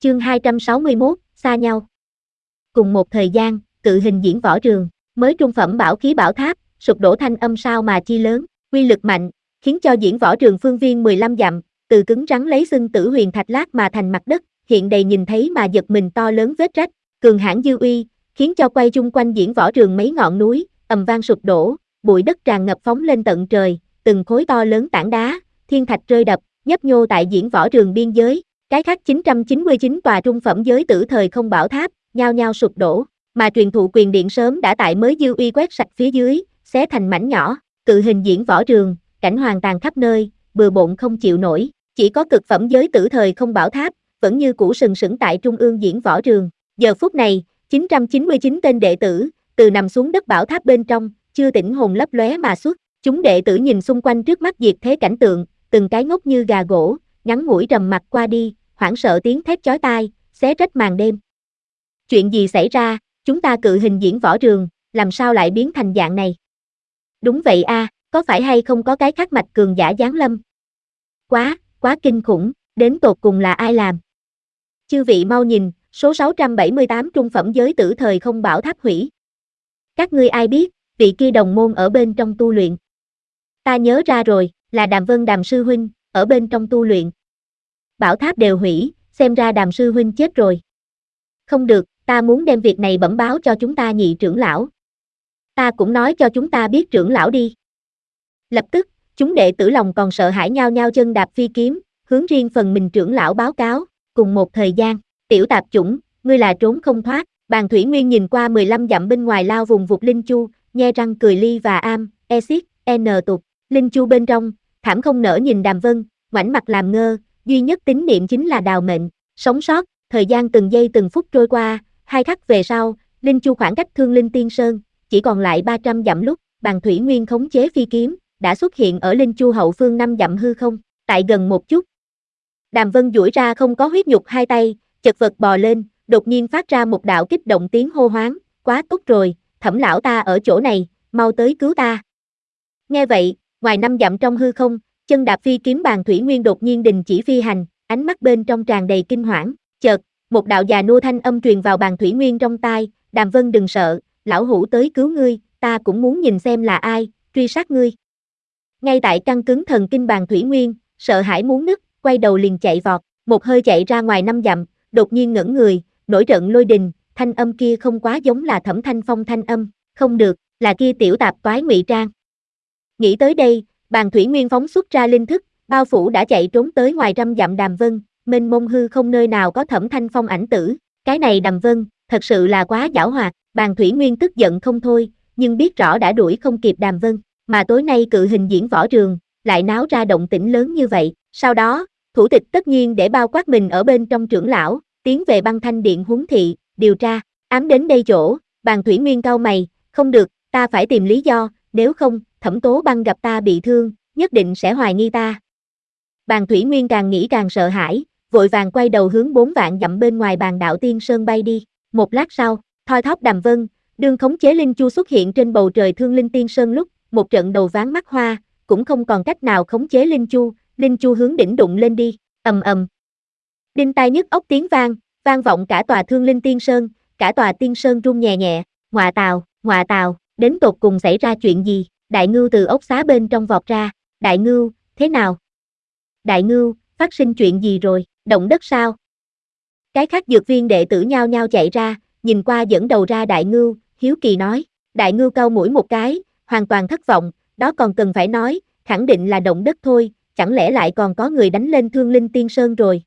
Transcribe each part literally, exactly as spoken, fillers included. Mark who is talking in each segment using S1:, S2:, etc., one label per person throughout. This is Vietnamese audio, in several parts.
S1: Chương hai trăm sáu mươi mốt, xa nhau. Cùng một thời gian, cự hình diễn võ trường, mới trung phẩm bảo khí bảo tháp, sụp đổ thanh âm sao mà chi lớn, uy lực mạnh, khiến cho diễn võ trường phương viên mười lăm dặm, từ cứng rắn lấy xưng tử huyền thạch lát mà thành mặt đất, hiện đầy nhìn thấy mà giật mình to lớn vết rách, cường hãn dư uy, khiến cho quay chung quanh diễn võ trường mấy ngọn núi, ầm vang sụp đổ, bụi đất tràn ngập phóng lên tận trời, từng khối to lớn tảng đá, thiên thạch rơi đập, nhấp nhô tại diễn võ trường biên giới. Cái khác chín trăm chín mươi chín tòa trung phẩm giới tử thời không bảo tháp, nhao nhao sụp đổ, mà truyền thụ quyền điện sớm đã tại mới dư uy quét sạch phía dưới, xé thành mảnh nhỏ, cự hình diễn võ trường, cảnh hoàng tàn khắp nơi, bừa bộn không chịu nổi, chỉ có cực phẩm giới tử thời không bảo tháp, vẫn như cũ sừng sững tại trung ương diễn võ trường. Giờ phút này, chín trăm chín mươi chín tên đệ tử, từ nằm xuống đất bảo tháp bên trong, chưa tỉnh hồn lấp lóe mà xuất, chúng đệ tử nhìn xung quanh trước mắt diệt thế cảnh tượng, từng cái ngốc như gà gỗ, ngắn ngủi trầm mặt qua đi, hoảng sợ tiếng thét chói tai, xé rách màn đêm. Chuyện gì xảy ra, chúng ta cự hình diễn võ trường, làm sao lại biến thành dạng này? Đúng vậy a, à, có phải hay không có cái khắc mạch cường giả giáng lâm? Quá, quá kinh khủng, đến tột cùng là ai làm? Chư vị mau nhìn, số sáu trăm bảy mươi tám trung phẩm giới tử thời không bảo tháp hủy. Các ngươi ai biết, vị kia đồng môn ở bên trong tu luyện. Ta nhớ ra rồi, là Đàm Vân Đàm sư huynh, ở bên trong tu luyện. Bảo tháp đều hủy, xem ra Đàm sư huynh chết rồi. Không được, ta muốn đem việc này bẩm báo cho chúng ta nhị trưởng lão. Ta cũng nói cho chúng ta biết trưởng lão đi. Lập tức, chúng đệ tử lòng còn sợ hãi nhao nhao chân đạp phi kiếm, hướng riêng phần mình trưởng lão báo cáo, cùng một thời gian, tiểu tạp chủng, ngươi là trốn không thoát. Bàn Thủy Nguyên nhìn qua mười lăm dặm bên ngoài lao vùng vụt Linh Chu, nhe răng cười ly và am, e xiết, n tục, Linh Chu bên trong, thảm không nỡ nhìn Đàm Vân, ngoảnh mặt làm ngơ, duy nhất tín niệm chính là đào mệnh, sống sót. Thời gian từng giây từng phút trôi qua, hai khắc về sau, Linh Chu khoảng cách Thương Linh Tiên Sơn, chỉ còn lại ba trăm dặm lúc, Bàn Thủy Nguyên khống chế phi kiếm, đã xuất hiện ở Linh Chu hậu phương năm dặm hư không, tại gần một chút. Đàm Vân duỗi ra không có huyết nhục hai tay, chật vật bò lên, đột nhiên phát ra một đạo kích động tiếng hô hoáng, quá tốt rồi, Thẩm lão ta ở chỗ này, mau tới cứu ta. Nghe vậy, ngoài năm dặm trong hư không, chân đạp phi kiếm Bàn Thủy Nguyên đột nhiên đình chỉ phi hành, ánh mắt bên trong tràn đầy kinh hoảng, chợt, một đạo già nua thanh âm truyền vào Bàn Thủy Nguyên trong tai, Đàm Vân đừng sợ, lão hủ tới cứu ngươi, ta cũng muốn nhìn xem là ai, truy sát ngươi. Ngay tại căng cứng thần kinh Bàn Thủy Nguyên, sợ hãi muốn nứt, quay đầu liền chạy vọt, một hơi chạy ra ngoài năm dặm, đột nhiên ngẩng người, nổi trận lôi đình, thanh âm kia không quá giống là Thẩm Thanh Phong thanh âm, không được, là kia tiểu tạp toái ngụy trang. Nghĩ tới đây, Bàn Thủy Nguyên phóng xuất ra linh thức, bao phủ đã chạy trốn tới ngoài trăm dặm Đàm Vân, mênh mông hư không nơi nào có Thẩm Thanh Phong ảnh tử, cái này Đàm Vân, thật sự là quá giảo hoạt. Bàn Thủy Nguyên tức giận không thôi, nhưng biết rõ đã đuổi không kịp Đàm Vân, mà tối nay cự hình diễn võ trường, lại náo ra động tĩnh lớn như vậy, sau đó, thủ tịch tất nhiên để bao quát mình ở bên trong trưởng lão, tiến về Băng Thanh Điện huấn thị, điều tra, ám đến đây chỗ, Bàn Thủy Nguyên cau mày, không được, ta phải tìm lý do, nếu không, Thẩm Tố Băng gặp ta bị thương, nhất định sẽ hoài nghi ta. Bàn Thủy Nguyên càng nghĩ càng sợ hãi, vội vàng quay đầu hướng bốn vạn dặm bên ngoài Bàn Đạo Tiên Sơn bay đi, một lát sau, thoi thóp Đàm Vân, đương khống chế Linh Chu xuất hiện trên bầu trời Thương Linh Tiên Sơn lúc, một trận đầu ván mắt hoa, cũng không còn cách nào khống chế Linh Chu, Linh Chu hướng đỉnh đụng lên đi, ầm ầm. Đinh tai nhức óc tiếng vang, vang vọng cả tòa Thương Linh Tiên Sơn, cả tòa Tiên Sơn rung nhẹ nhẹ, ngọa tào, ngọa tào, đến tột cùng xảy ra chuyện gì? Đại Ngưu từ ốc xá bên trong vọt ra, Đại Ngưu, thế nào? Đại Ngưu, phát sinh chuyện gì rồi, động đất sao? Cái khác dược viên đệ tử nhao nhao chạy ra, nhìn qua dẫn đầu ra Đại Ngưu, hiếu kỳ nói, Đại Ngưu cau mũi một cái, hoàn toàn thất vọng, đó còn cần phải nói, khẳng định là động đất thôi, chẳng lẽ lại còn có người đánh lên Thương Linh Tiên Sơn rồi?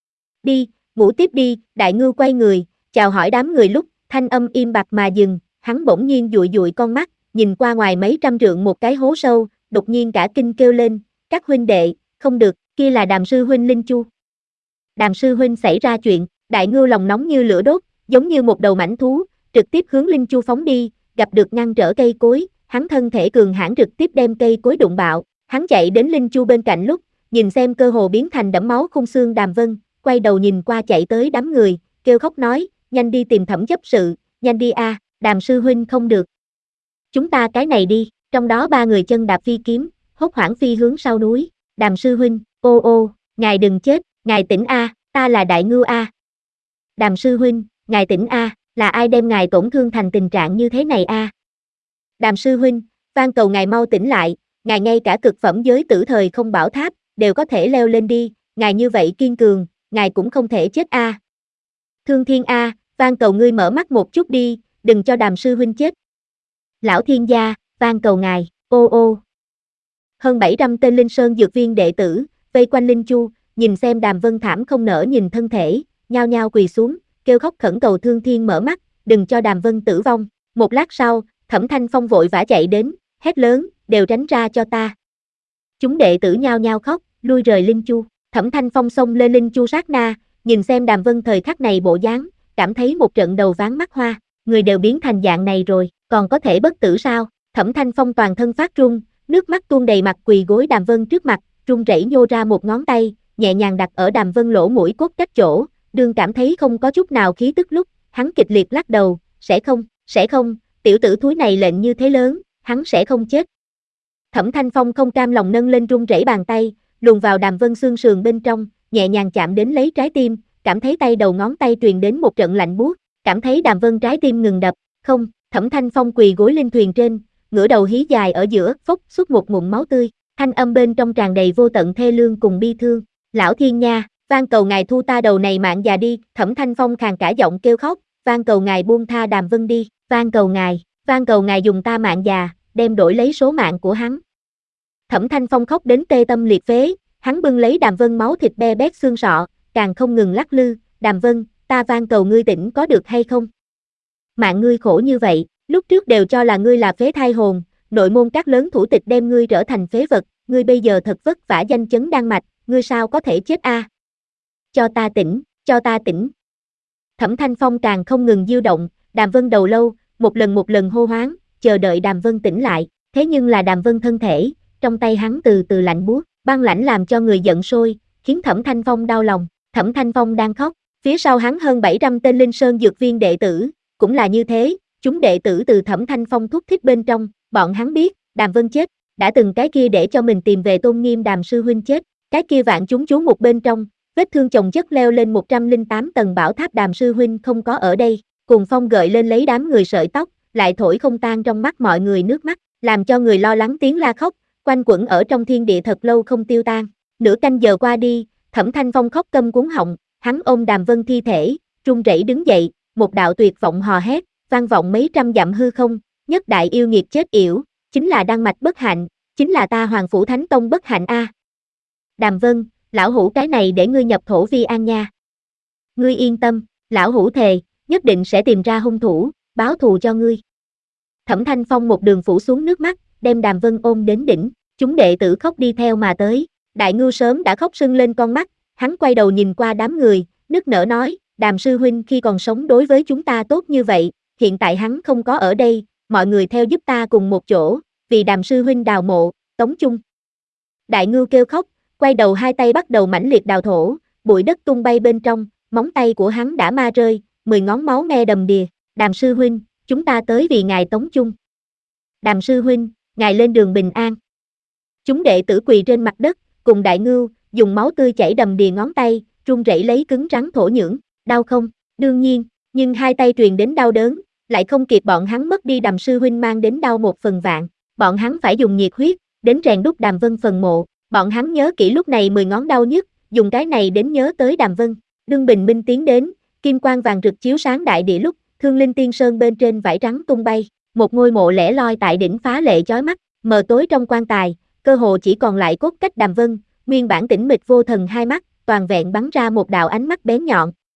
S1: Đi, ngủ tiếp đi, Đại Ngưu quay người, chào hỏi đám người lúc, thanh âm im bặt mà dừng, hắn bỗng nhiên dụi dụi con mắt, nhìn qua ngoài mấy trăm trượng một cái hố sâu, đột nhiên cả kinh kêu lên, các huynh đệ, không được, kia là Đàm sư huynh Linh Chu. Đàm sư huynh xảy ra chuyện, Đại Ngưu lòng nóng như lửa đốt, giống như một đầu mãnh thú, trực tiếp hướng Linh Chu phóng đi, gặp được ngăn trở cây cối, hắn thân thể cường hãn trực tiếp đem cây cối đụng bạo, hắn chạy đến Linh Chu bên cạnh lúc, nhìn xem cơ hồ biến thành đẫm máu khung xương Đàm Vân, quay đầu nhìn qua chạy tới đám người, kêu khóc nói, nhanh đi tìm Thẩm chấp sự, nhanh đi a, Đàm sư huynh không được. Chúng ta cái này đi, trong đó ba người chân đạp phi kiếm, hốt hoảng phi hướng sau núi, Đàm sư huynh, ô ô, ngài đừng chết, ngài tỉnh a, ta là Đại Ngưu a. Đàm sư huynh, ngài tỉnh a, là ai đem ngài tổn thương thành tình trạng như thế này a? Đàm sư huynh, van cầu ngài mau tỉnh lại, ngài ngay cả cực phẩm giới tử thời không bảo tháp, đều có thể leo lên đi, ngài như vậy kiên cường, ngài cũng không thể chết a. Thương Thiên a, van cầu ngươi mở mắt một chút đi, đừng cho Đàm sư huynh chết. Lão Thiên gia, van cầu ngài, ô ô. Hơn bảy trăm tên Linh Sơn dược viên đệ tử, vây quanh Linh Chu, nhìn xem Đàm Vân thảm không nỡ nhìn thân thể, nhao nhao quỳ xuống, kêu khóc khẩn cầu Thương Thiên mở mắt, đừng cho Đàm Vân tử vong. Một lát sau, Thẩm Thanh Phong vội vã chạy đến, hét lớn, đều tránh ra cho ta. Chúng đệ tử nhao nhao khóc, lui rời Linh Chu. Thẩm Thanh Phong xông lên Linh Chu sát na, nhìn xem Đàm Vân thời khắc này bộ dáng, cảm thấy một trận đầu ván mắt hoa, người đều biến thành dạng này rồi, còn có thể bất tử sao? Thẩm Thanh Phong toàn thân phát run, nước mắt tuôn đầy mặt quỳ gối Đàm Vân trước mặt, run rẩy nhô ra một ngón tay, nhẹ nhàng đặt ở Đàm Vân lỗ mũi cốt cách chỗ, đương cảm thấy không có chút nào khí tức lúc, hắn kịch liệt lắc đầu, sẽ không, sẽ không, tiểu tử thúi này lệnh như thế lớn, hắn sẽ không chết. Thẩm Thanh Phong không cam lòng nâng lên run rẩy bàn tay, luồn vào Đàm Vân xương sườn bên trong, nhẹ nhàng chạm đến lấy trái tim, cảm thấy tay đầu ngón tay truyền đến một trận lạnh buốt, cảm thấy Đàm Vân trái tim ngừng đập, không, Thẩm Thanh Phong quỳ gối linh thuyền trên, ngửa đầu hí dài ở giữa, phốc xuất một ngụm máu tươi, thanh âm bên trong tràn đầy vô tận thê lương cùng bi thương. Lão Thiên nha, van cầu ngài thu ta đầu này mạng già đi, Thẩm Thanh Phong khàn cả giọng kêu khóc, van cầu ngài buông tha Đàm Vân đi, van cầu ngài, van cầu ngài dùng ta mạng già, đem đổi lấy số mạng của hắn. Thẩm Thanh Phong khóc đến tê tâm liệt phế, hắn bưng lấy Đàm Vân máu thịt be bét xương sọ, càng không ngừng lắc lư, Đàm Vân, ta van cầu ngươi tỉnh có được hay không? Mạng ngươi khổ như vậy, lúc trước đều cho là ngươi là phế thai hồn, nội môn các lớn thủ tịch đem ngươi trở thành phế vật, ngươi bây giờ thật vất vả danh chấn đan mạch, ngươi sao có thể chết a? Cho ta tỉnh, cho ta tỉnh. Thẩm Thanh Phong càng không ngừng diêu động, Đàm Vân đầu lâu, một lần một lần hô hoáng, chờ đợi Đàm Vân tỉnh lại, thế nhưng là Đàm Vân thân thể, trong tay hắn từ từ lạnh buốt, băng lãnh làm cho người giận sôi, khiến Thẩm Thanh Phong đau lòng. Thẩm Thanh Phong đang khóc, phía sau hắn hơn bảy trăm tên Linh Sơn dược viên đệ tử, cũng là như thế, chúng đệ tử từ Thẩm Thanh Phong thúc thích bên trong, bọn hắn biết, Đàm Vân chết, đã từng cái kia để cho mình tìm về tôn nghiêm Đàm sư huynh chết, cái kia vạn chúng chú một bên trong, vết thương chồng chất leo lên một trăm lẻ tám tầng bảo tháp Đàm sư huynh không có ở đây, cùng phong gợi lên lấy đám người sợi tóc, lại thổi không tan trong mắt mọi người nước mắt, làm cho người lo lắng tiếng la khóc, quanh quẩn ở trong thiên địa thật lâu không tiêu tan. Nửa canh giờ qua đi, Thẩm Thanh Phong khóc câm cuốn họng, hắn ôm Đàm Vân thi thể, run rẩy đứng dậy, một đạo tuyệt vọng hò hét, vang vọng mấy trăm dặm hư không, nhất đại yêu nghiệt chết yểu, chính là đan mạch bất hạnh, chính là ta Hoàng Phủ Thánh Tông bất hạnh a. Đàm Vân, lão hủ cái này để ngươi nhập thổ vi an nha. Ngươi yên tâm, lão hủ thề, nhất định sẽ tìm ra hung thủ, báo thù cho ngươi. Thẩm Thanh Phong một đường phủ xuống nước mắt, đem Đàm Vân ôm đến đỉnh, chúng đệ tử khóc đi theo mà tới, Đại Ngưu sớm đã khóc sưng lên con mắt, hắn quay đầu nhìn qua đám người, nức nở nói, Đàm sư huynh khi còn sống đối với chúng ta tốt như vậy, hiện tại hắn không có ở đây, mọi người theo giúp ta cùng một chỗ, vì Đàm sư huynh đào mộ, tống chung. Đại Ngưu kêu khóc, quay đầu hai tay bắt đầu mãnh liệt đào thổ, bụi đất tung bay bên trong, móng tay của hắn đã ma rơi, mười ngón máu me đầm đìa, Đàm sư huynh, chúng ta tới vì ngài tống chung. Đàm sư huynh, ngài lên đường bình an. Chúng đệ tử quỳ trên mặt đất, cùng Đại Ngưu, dùng máu tươi chảy đầm đìa ngón tay, run rẩy lấy cứng rắn thổ nhưỡng, đau không? Đương nhiên, nhưng hai tay truyền đến đau đớn, lại không kịp bọn hắn mất đi Đàm sư huynh mang đến đau một phần vạn, bọn hắn phải dùng nhiệt huyết, đến rèn đúc Đàm Vân phần mộ, bọn hắn nhớ kỹ lúc này mười ngón đau nhất, dùng cái này đến nhớ tới Đàm Vân. Đương bình minh tiến đến, kim quang vàng rực chiếu sáng đại địa lúc, Thương Linh Tiên Sơn bên trên vải trắng tung bay, một ngôi mộ lẻ loi tại đỉnh phá lệ chói mắt, mờ tối trong quan tài, cơ hồ chỉ còn lại cốt cách Đàm Vân, nguyên bản tĩnh mịch vô thần hai mắt, toàn vẹn bắn ra một đạo ánh mắt bén nhọn,